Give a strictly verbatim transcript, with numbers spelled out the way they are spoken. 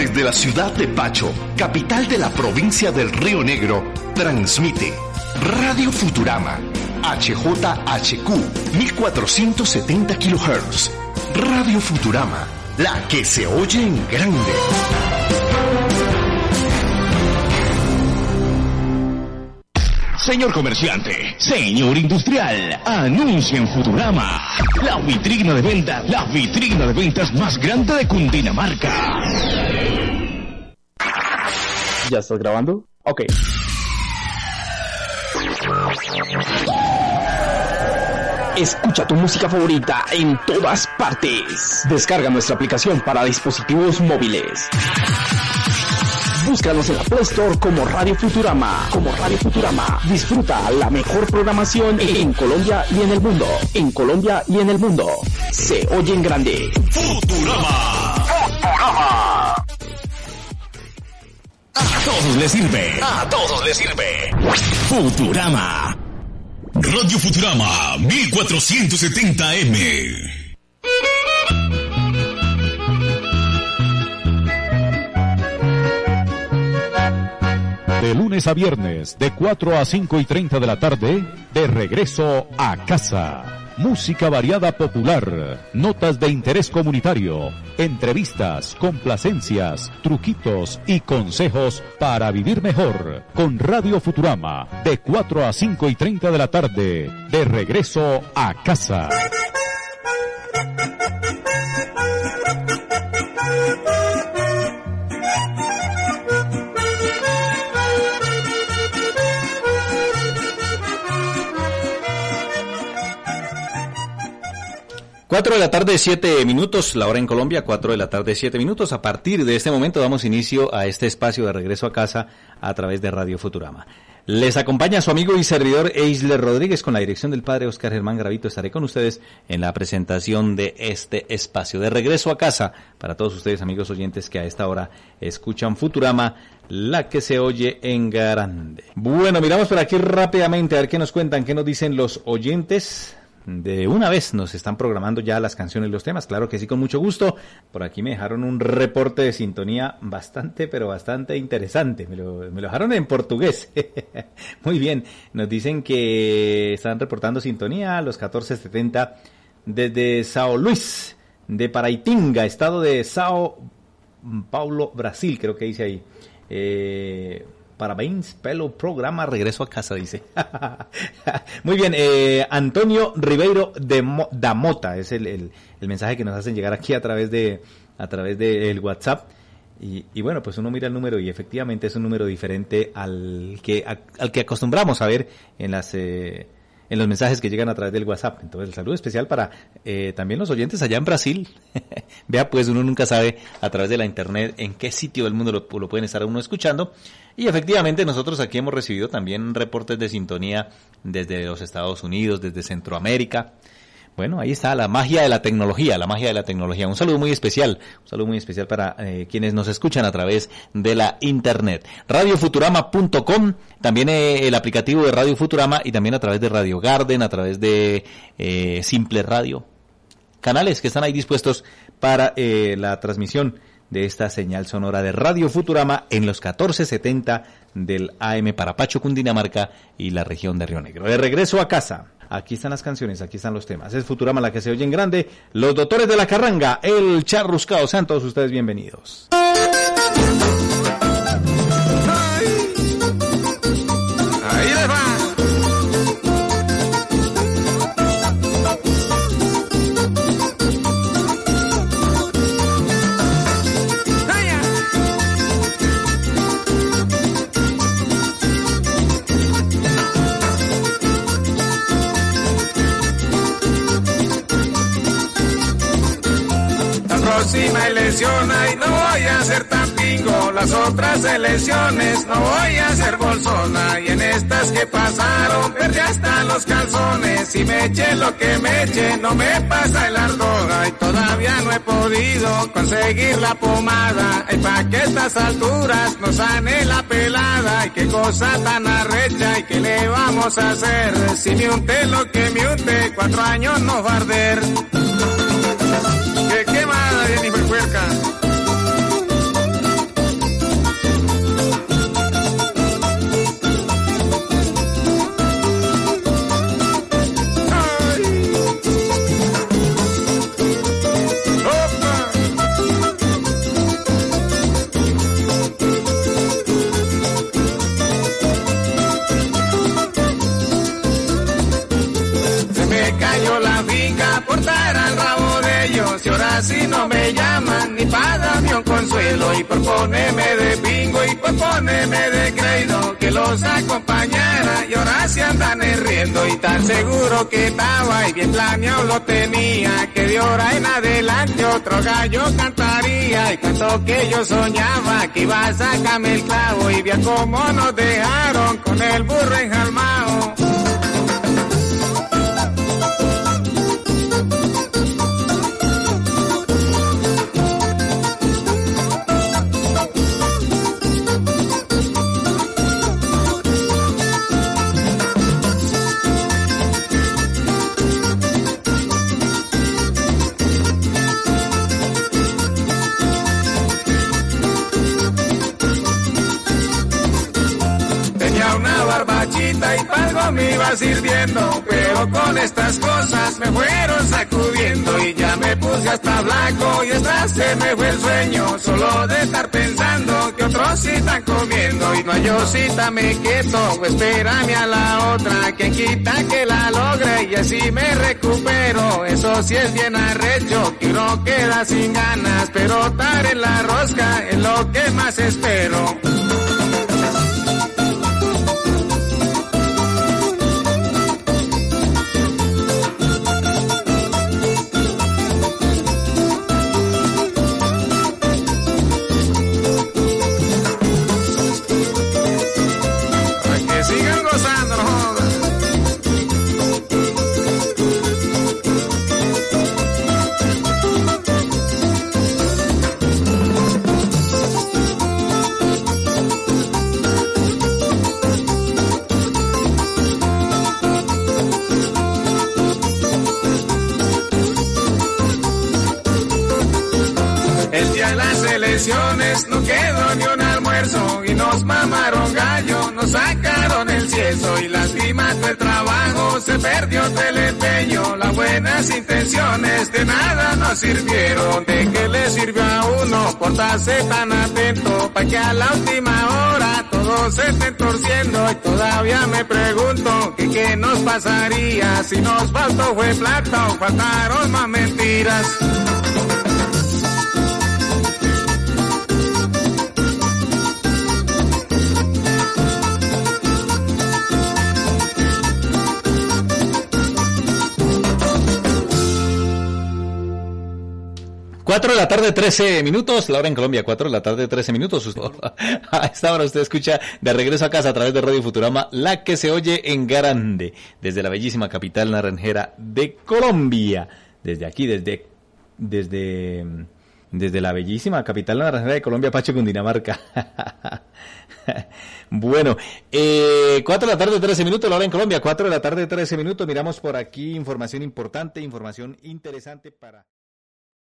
Desde la ciudad de Pacho, capital de la provincia del Río Negro, transmite Radio Futurama, H J H Q, mil cuatrocientos setenta kilohertz. Radio Futurama, la que se oye en grande. Señor comerciante, señor industrial, anuncia en Futurama la vitrina de ventas, la vitrina de ventas más grande de Cundinamarca. ¿Ya estás grabando? Ok. Escucha tu música favorita en todas partes. Descarga nuestra aplicación para dispositivos móviles. Búscanos en la Play Store como Radio Futurama, como Radio Futurama. Disfruta la mejor programación en Colombia y en el mundo. En Colombia y en el mundo. Se oye en grande. Futurama. Futurama. A todos les sirve. A todos les sirve. Futurama. Radio Futurama mil cuatrocientos setenta M. De lunes a viernes, de cuatro a cinco y treinta de la tarde, de regreso a casa. Música variada popular, notas de interés comunitario, entrevistas, complacencias, truquitos y consejos para vivir mejor. Con Radio Futurama, de cuatro a cinco y treinta de la tarde, de regreso a casa. Cuatro de la tarde, siete minutos, la hora en Colombia, cuatro de la tarde, siete minutos. A partir de este momento damos inicio a este espacio de regreso a casa a través de Radio Futurama. Les acompaña su amigo y servidor Eisler Rodríguez con la dirección del padre Oscar Germán Gravito. Estaré con ustedes en la presentación de este espacio de regreso a casa para todos ustedes, amigos oyentes, que a esta hora escuchan Futurama, la que se oye en grande. Bueno, miramos por aquí rápidamente a ver qué nos cuentan, qué nos dicen los oyentes. De una vez nos están programando ya las canciones y los temas, claro que sí, con mucho gusto. Por aquí me dejaron un reporte de sintonía bastante, pero bastante interesante. Me lo, me lo dejaron en portugués. Muy bien, nos dicen que están reportando sintonía a los catorce setenta desde Sao Luis, de Paraitinga, estado de Sao Paulo, Brasil, creo que dice ahí. Eh... Parabéns pelo programa Regreso a Casa, dice. Muy bien, eh, Antonio Ribeiro de Mo, da Mota es el, el, el mensaje que nos hacen llegar aquí a través de a través del WhatsApp. Y, y bueno, pues uno mira el número y efectivamente es un número diferente al que a, al que acostumbramos a ver en las eh, en los mensajes que llegan a través del WhatsApp. Entonces el saludo especial para eh, también los oyentes allá en Brasil. Vea, pues uno nunca sabe a través de la internet en qué sitio del mundo lo, lo pueden estar uno escuchando. Y efectivamente nosotros aquí hemos recibido también reportes de sintonía desde los Estados Unidos, desde Centroamérica. Bueno, ahí está la magia de la tecnología, la magia de la tecnología. Un saludo muy especial, un saludo muy especial para eh, quienes nos escuchan a través de la internet. radio futurama punto com, también eh, el aplicativo de Radio Futurama y también a través de Radio Garden, a través de eh, Simple Radio. Canales que están ahí dispuestos para eh, la transmisión de esta señal sonora de Radio Futurama en los catorce setenta del A M para Pacho, Cundinamarca y la región de Río Negro. De regreso a casa. Aquí están las canciones, aquí están los temas. Es Futurama, la que se oye en grande. Los doctores de la carranga, el charruscao. Sean todos ustedes bienvenidos. Ahí les va. próxima elección, ay, no voy a ser tan pingo, las otras elecciones no voy a ser bolsona, y en estas que pasaron perdí hasta los calzones, y me eché lo que me eché, no me pasa el ardor, ay, todavía no he podido conseguir la pomada, ay, pa' que estas alturas nos sane la pelada, ay, qué cosa tan arrecha, y qué le vamos a hacer, si me unte lo que me unte, cuatro años no va a arder. ¡Qué quemada, Jennifer Puerca! Si ahora sí no me llaman ni para darme un consuelo, y por ponerme de bingo y por ponerme de crédito que los acompañara, y ahora sí andan riendo, y tan seguro que estaba y bien planeado lo tenía, que de ahora en adelante otro gallo cantaría, y cantó que yo soñaba que iba a sacarme el clavo, y vea cómo nos dejaron con el burro enjalmao. Y palgo me iba sirviendo, pero con estas cosas me fueron sacudiendo, y ya me puse hasta blanco y hasta se me fue el sueño, solo de estar pensando que otros sí están comiendo, y no yo sí me quieto, o espérame a la otra, que quita que la logre y así me recupero. Eso sí es bien arrecho, que uno queda sin ganas, pero estar en la rosca es lo que más espero. No quedó ni un almuerzo y nos mamaron gallo, nos sacaron el cieso, y lastimando el trabajo se perdió el empeño. Las buenas intenciones de nada nos sirvieron. ¿De qué le sirvió a uno portarse tan atento pa' que a la última hora todos se estén torciendo? Y todavía me pregunto que qué nos pasaría si nos faltó fue plata o faltaron más mentiras. cuatro de la tarde, trece minutos, la hora en Colombia, cuatro de la tarde, trece minutos. A esta hora usted escucha De Regreso a Casa a través de Radio Futurama, la que se oye en grande, desde la bellísima capital naranjera de Colombia. Desde aquí, desde, desde, desde la bellísima capital naranjera de Colombia, Pacho, Cundinamarca. Bueno, eh, cuatro de la tarde, trece minutos, la hora en Colombia, cuatro de la tarde, trece minutos. Miramos por aquí información importante, información interesante para...